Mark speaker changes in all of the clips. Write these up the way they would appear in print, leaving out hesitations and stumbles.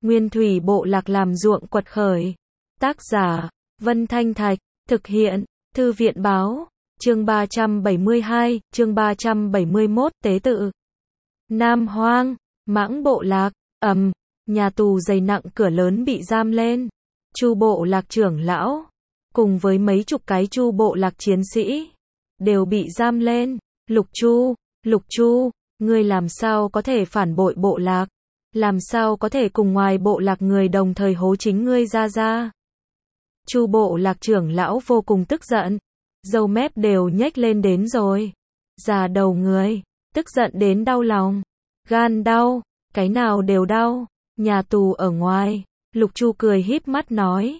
Speaker 1: Nguyên thủy bộ lạc làm ruộng quật khởi. Tác giả, Vân Thanh Thạch, thực hiện, Thư viện báo, chương 372, chương 371, tế tự. Nam Hoang, Mãng bộ lạc, nhà tù dày nặng cửa lớn bị giam lên. Chu bộ lạc trưởng lão, cùng với mấy chục cái chu bộ lạc chiến sĩ, đều bị giam lên. Lục Chu, ngươi làm sao có thể phản bội bộ lạc? Làm sao có thể cùng ngoài bộ lạc người đồng thời hố chính ngươi ra? Chu bộ lạc trưởng lão vô cùng tức giận, râu mép đều nhếch lên đến rồi. Già đầu người, tức giận đến đau lòng, gan đau, cái nào đều đau. Nhà tù ở ngoài, Lục Chu cười híp mắt nói,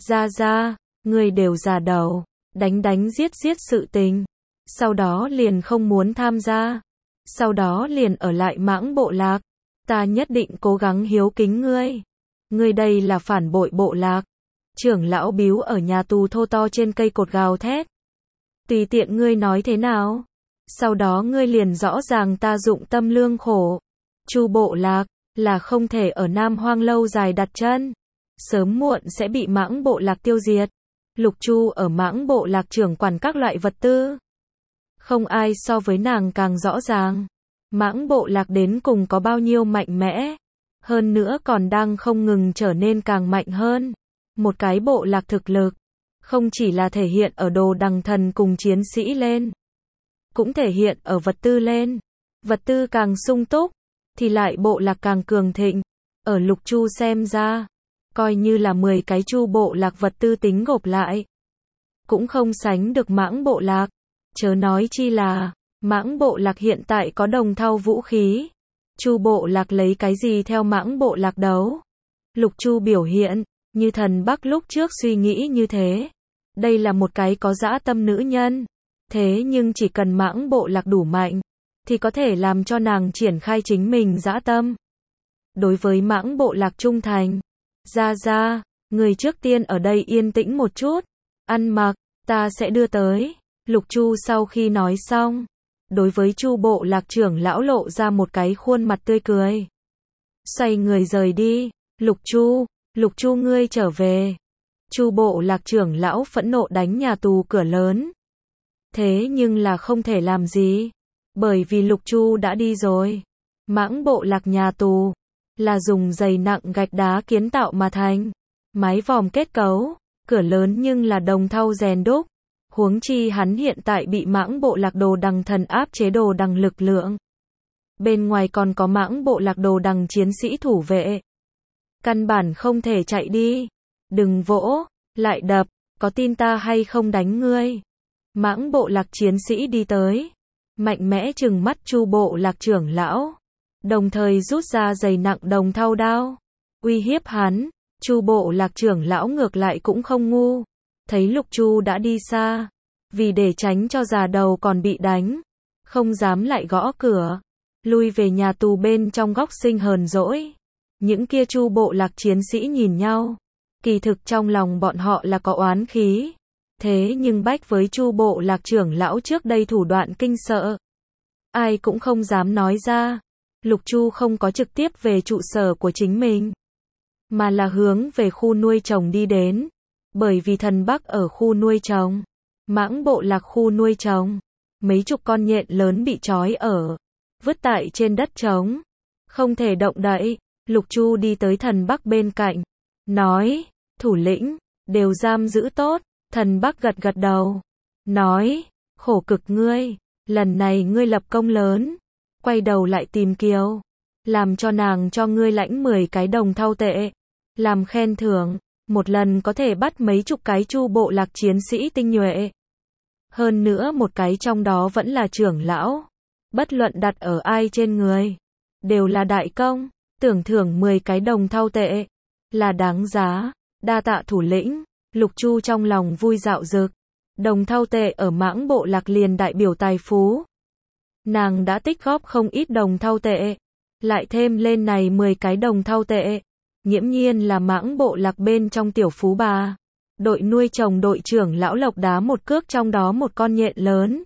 Speaker 1: ra, ngươi đều già đầu, đánh giết sự tình, sau đó liền không muốn tham gia, sau đó liền ở lại Mãng bộ lạc, ta nhất định cố gắng hiếu kính ngươi. Ngươi đây là phản bội bộ lạc. Trưởng lão Bíu ở nhà tù thô to trên cây cột gào thét. Tùy tiện ngươi nói thế nào, sau đó ngươi liền rõ ràng ta dụng tâm lương khổ. Chu bộ lạc là không thể ở Nam Hoang lâu dài đặt chân, sớm muộn sẽ bị Mãng bộ lạc tiêu diệt. Lục Chu ở Mãng bộ lạc trưởng quản các loại vật tư, không ai so với nàng càng rõ ràng. Mãng bộ lạc đến cùng có bao nhiêu mạnh mẽ, hơn nữa còn đang không ngừng trở nên càng mạnh hơn. Một cái bộ lạc thực lực, không chỉ là thể hiện ở đồ đằng thần cùng chiến sĩ lên, cũng thể hiện ở vật tư lên. Vật tư càng sung túc, thì lại bộ lạc càng cường thịnh. Ở Lục Chu xem ra, coi như là 10 cái chu bộ lạc vật tư tính gộp lại, cũng không sánh được Mãng bộ lạc. Chớ nói chi là, Mãng bộ lạc hiện tại có đồng thau vũ khí. Chu bộ lạc lấy cái gì theo Mãng bộ lạc đấu? Lục Chu biểu hiện, như thần Bắc lúc trước suy nghĩ như thế. Đây là một cái có dã tâm nữ nhân. Thế nhưng chỉ cần Mãng bộ lạc đủ mạnh, thì có thể làm cho nàng triển khai chính mình dã tâm. Đối với Mãng bộ lạc trung thành. Ra, người trước tiên ở đây yên tĩnh một chút. Ăn mặc, ta sẽ đưa tới. Lục Chu sau khi nói xong, đối với Chu bộ lạc trưởng lão lộ ra một cái khuôn mặt tươi cười. Xoay người rời đi. Lục Chu ngươi trở về. Chu bộ lạc trưởng lão phẫn nộ đánh nhà tù cửa lớn. Thế nhưng là không thể làm gì, bởi vì Lục Chu đã đi rồi. Mãng bộ lạc nhà tù là dùng dày nặng gạch đá kiến tạo mà thành, mái vòm kết cấu, cửa lớn nhưng là đồng thau rèn đúc. Huống chi hắn hiện tại bị Mãng bộ lạc đồ đằng thần áp chế đồ đằng lực lượng. Bên ngoài còn có Mãng bộ lạc đồ đằng chiến sĩ thủ vệ. Căn bản không thể chạy đi. Đừng vỗ, lại đập, có tin ta hay không đánh ngươi? Mãng bộ lạc chiến sĩ đi tới, mạnh mẽ trừng mắt Chu bộ lạc trưởng lão, đồng thời rút ra dày nặng đồng thau đao, uy hiếp hắn. Chu bộ lạc trưởng lão ngược lại cũng không ngu, thấy Lục Chu đã đi xa, vì để tránh cho già đầu còn bị đánh, không dám lại gõ cửa, lui về nhà tù bên trong góc sinh hờn dỗi. Những kia Chu bộ lạc chiến sĩ nhìn nhau, kỳ thực trong lòng bọn họ là có oán khí. Thế nhưng bách với Chu bộ lạc trưởng lão trước đây thủ đoạn kinh sợ, ai cũng không dám nói ra. Lục Chu không có trực tiếp về trụ sở của chính mình, mà là hướng về khu nuôi trồng đi đến. Bởi vì thần Bắc ở khu nuôi trồng, Mãng bộ lạc khu nuôi trồng, mấy chục con nhện lớn bị trói ở, vứt tại trên đất trống, không thể động đậy. Lục Chu đi tới thần Bắc bên cạnh, nói, thủ lĩnh, đều giam giữ tốt. Thần Bắc gật đầu, nói, khổ cực ngươi, lần này ngươi lập công lớn. Quay đầu lại tìm Kiều, làm cho nàng cho ngươi lãnh 10 cái đồng thau tệ, làm khen thưởng, một lần có thể bắt mấy chục cái Chu bộ lạc chiến sĩ tinh nhuệ. Hơn nữa một cái trong đó vẫn là trưởng lão, bất luận đặt ở ai trên người, đều là đại công, tưởng thưởng 10 cái đồng thau tệ, là đáng giá. Đa tạ thủ lĩnh. Lục Chu trong lòng vui dạo dực, đồng thau tệ ở Mãng bộ lạc liền đại biểu tài phú. Nàng đã tích góp không ít đồng thau tệ, lại thêm lên này 10 cái đồng thau tệ, nghiễm nhiên là Mãng bộ lạc bên trong tiểu phú bà. Đội nuôi trồng đội trưởng lão Lộc đá một cước trong đó một con nhện lớn.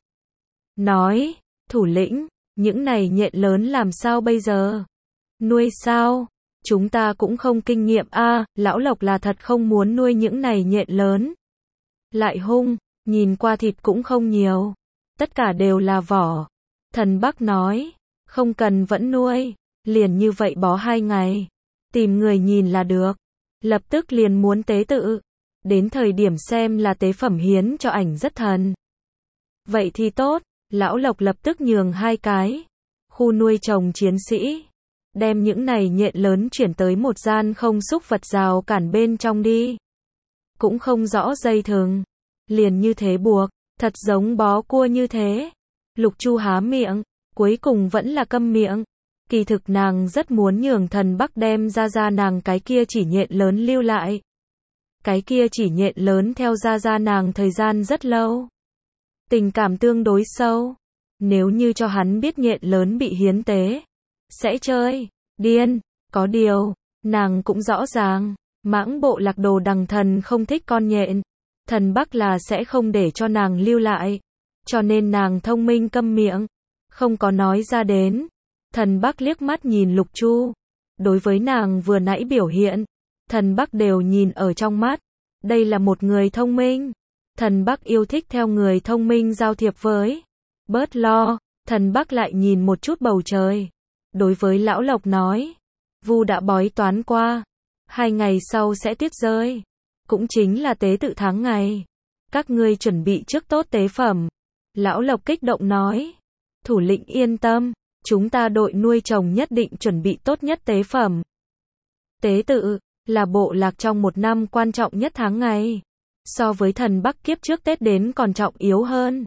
Speaker 1: Nói, thủ lĩnh, những này nhện lớn làm sao bây giờ? Nuôi sao? chúng ta cũng không kinh nghiệm a, lão Lộc là thật không muốn nuôi những này nhện lớn. Lại hung, nhìn qua thịt cũng không nhiều. Tất cả đều là vỏ. Thần Bắc nói, không cần vẫn nuôi, liền như vậy bó 2 ngày. Tìm người nhìn là được. Lập tức liền muốn tế tự. Đến thời điểm xem là tế phẩm hiến cho ảnh rất thần. Vậy thì tốt, lão Lộc lập tức nhường 2 cái. Khu nuôi trồng chiến sĩ. Đem những này nhện lớn chuyển tới một gian không xúc vật rào cản bên trong đi. Cũng không rõ dây thừng. Liền như thế buộc, thật giống bó cua như thế. Lục Chu há miệng, cuối cùng vẫn là câm miệng. Kỳ thực nàng rất muốn nhường Thần Bắc đem ra nàng cái kia chỉ nhện lớn lưu lại. Cái kia chỉ nhện lớn theo ra nàng thời gian rất lâu. Tình cảm tương đối sâu. Nếu như cho hắn biết nhện lớn bị hiến tế, sẽ chơi, điên. Có điều, nàng cũng rõ ràng, mãng bộ lạc Đồ Đằng Thần không thích con nhện. Thần Bắc là sẽ không để cho nàng lưu lại. Cho nên nàng thông minh câm miệng, không có nói ra đến. Thần Bắc liếc mắt nhìn Lục Chu. Đối với nàng vừa nãy biểu hiện, Thần Bắc đều nhìn ở trong mắt. Đây là một người thông minh. Thần Bắc yêu thích theo người thông minh giao thiệp với. Bớt lo, Thần Bắc lại nhìn một chút bầu trời. Đối với lão Lộc nói, Vu đã bói toán qua, 2 ngày sau sẽ tuyết rơi. Cũng chính là tế tự tháng ngày. Các ngươi chuẩn bị trước tốt tế phẩm. Lão Lộc kích động nói, thủ lĩnh yên tâm, chúng ta đội nuôi trồng nhất định chuẩn bị tốt nhất tế phẩm. Tế tự là bộ lạc trong một năm quan trọng nhất tháng ngày. So với Thần Bắc kiếp trước Tết đến còn trọng yếu hơn.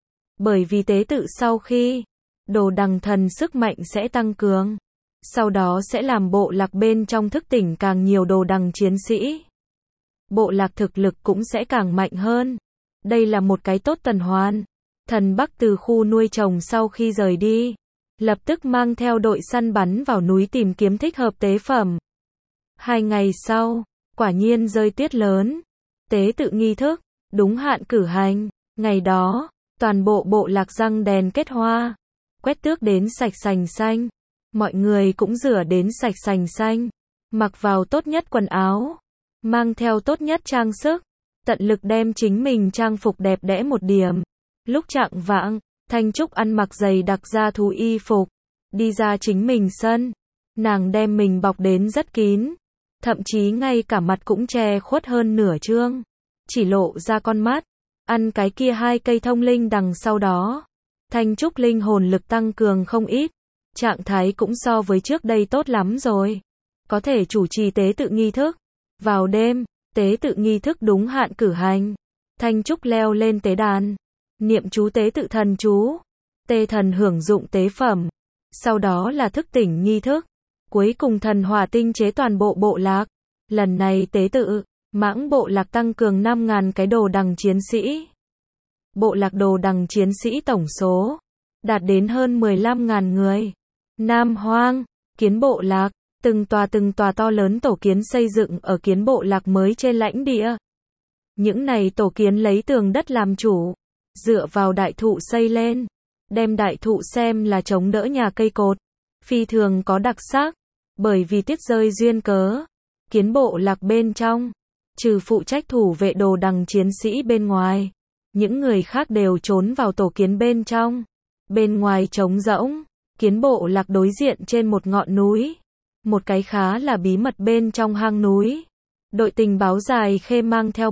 Speaker 1: Bởi vì tế tự sau khi, Đồ Đằng Thần sức mạnh sẽ tăng cường. Sau đó sẽ làm bộ lạc bên trong thức tỉnh càng nhiều đồ đằng chiến sĩ. Bộ lạc thực lực cũng sẽ càng mạnh hơn. Đây là một cái tốt tuần hoàn. Thần Bắc từ khu nuôi trồng sau khi rời đi, lập tức mang theo đội săn bắn vào núi tìm kiếm thích hợp tế phẩm. 2 ngày sau, quả nhiên rơi tuyết lớn. Tế tự nghi thức, đúng hạn cử hành. Ngày đó, toàn bộ bộ lạc răng đèn kết hoa. Quét tước đến sạch sành xanh. Mọi người cũng rửa đến sạch sành xanh. Mặc vào tốt nhất quần áo. Mang theo tốt nhất trang sức. Tận lực đem chính mình trang phục đẹp đẽ một điểm. Lúc chạng vạng, Thanh Trúc ăn mặc giày đặc da thú y phục. Đi ra chính mình sân. Nàng đem mình bọc đến rất kín. Thậm chí ngay cả mặt cũng che khuất hơn nửa trương. Chỉ lộ ra con mắt. Ăn cái kia 2 cây thông linh đằng sau đó. Thanh Trúc linh hồn lực tăng cường không ít. Trạng thái cũng so với trước đây tốt lắm rồi. Có thể chủ trì tế tự nghi thức. Vào đêm, tế tự nghi thức đúng hạn cử hành. Thanh Trúc leo lên tế đàn. Niệm chú tế tự thần chú. Tê thần hưởng dụng tế phẩm. Sau đó là thức tỉnh nghi thức. Cuối cùng thần hỏa tinh chế toàn bộ bộ lạc. Lần này tế tự, mãng bộ lạc tăng cường 5.000 cái đồ đằng chiến sĩ. Bộ lạc đồ đằng chiến sĩ tổng số đạt đến hơn 15.000 người. Nam Hoang, Kiến bộ lạc, từng tòa to lớn tổ kiến xây dựng ở Kiến bộ lạc mới trên lãnh địa. Những này tổ kiến lấy tường đất làm chủ, dựa vào đại thụ xây lên, đem đại thụ xem là chống đỡ nhà cây cột, phi thường có đặc sắc. Bởi vì tuyết rơi duyên cớ, Kiến bộ lạc bên trong, trừ phụ trách thủ vệ đồ đằng chiến sĩ bên ngoài, những người khác đều trốn vào tổ kiến bên trong. Bên ngoài trống rỗng, Kiến bộ lạc đối diện trên một ngọn núi, một cái khá là bí mật bên trong hang núi. Đội tình báo dài khê mang theo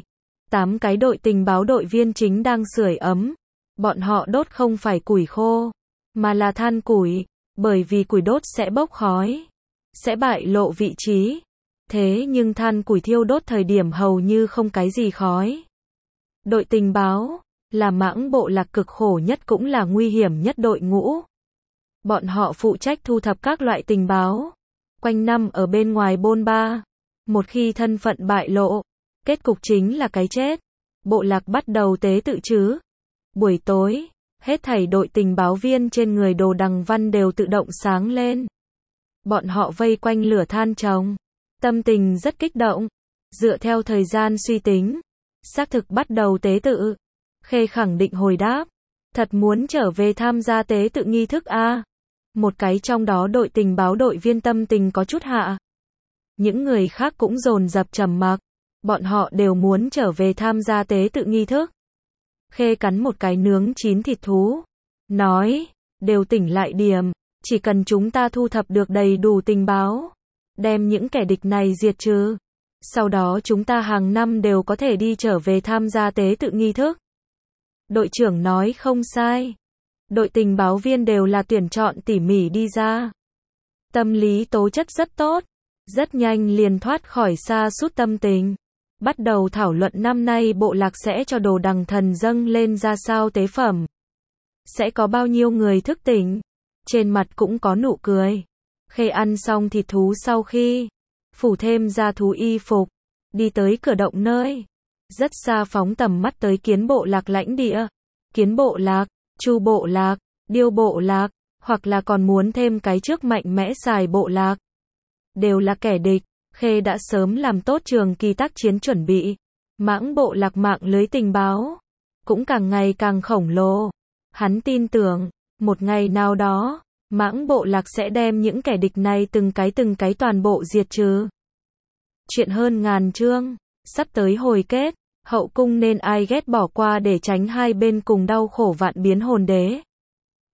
Speaker 1: 7-8 cái đội tình báo đội viên chính đang sưởi ấm. Bọn họ đốt không phải củi khô, mà là than củi, bởi vì củi đốt sẽ bốc khói, sẽ bại lộ vị trí. Thế nhưng than củi thiêu đốt thời điểm hầu như không cái gì khói. Đội tình báo là mãng bộ lạc cực khổ nhất cũng là nguy hiểm nhất đội ngũ. Bọn họ phụ trách thu thập các loại tình báo, quanh năm ở bên ngoài bôn ba. Một khi thân phận bại lộ, kết cục chính là cái chết. Bộ lạc bắt đầu tế tự chứ. Buổi tối, hết thảy đội tình báo viên trên người Đồ Đằng Văn đều tự động sáng lên. Bọn họ vây quanh lửa than trồng, tâm tình rất kích động. Dựa theo thời gian suy tính, xác thực bắt đầu tế tự. Khê khẳng định hồi đáp, thật muốn trở về tham gia tế tự nghi thức a. Một cái trong đó đội tình báo đội viên tâm tình có chút hạ. Những người khác cũng dồn dập trầm mặc. Bọn họ đều muốn trở về tham gia tế tự nghi thức. Khê cắn một cái nướng chín thịt thú. Nói, đều tỉnh lại điểm. Chỉ cần chúng ta thu thập được đầy đủ tình báo. Đem những kẻ địch này diệt trừ. Sau đó chúng ta hàng năm đều có thể đi trở về tham gia tế tự nghi thức. Đội trưởng nói không sai. Đội tình báo viên đều là tuyển chọn tỉ mỉ đi ra. Tâm lý tố chất rất tốt. Rất nhanh liền thoát khỏi sa sút tâm tình. Bắt đầu thảo luận năm nay bộ lạc sẽ cho đồ đằng thần dâng lên ra sao tế phẩm. Sẽ có bao nhiêu người thức tỉnh. Trên mặt cũng có nụ cười. Khê ăn xong thịt thú sau khi phủ thêm da thú y phục, đi tới cửa động nơi rất xa phóng tầm mắt tới kiến bộ lạc lãnh địa. Kiến bộ lạc, chu bộ lạc, điêu bộ lạc, hoặc là còn muốn thêm cái trước mạnh mẽ xài bộ lạc. Đều là kẻ địch. Khê đã sớm làm tốt trường kỳ tác chiến chuẩn bị. Mãng bộ lạc mạng lưới tình báo cũng càng ngày càng khổng lồ. Hắn tin tưởng, một ngày nào đó, mãng bộ lạc sẽ đem những kẻ địch này từng cái toàn bộ diệt trừ. Chuyện hơn ngàn chương, sắp tới hồi kết, hậu cung nên ai ghét bỏ qua để tránh hai bên cùng đau khổ vạn biến hồn đế.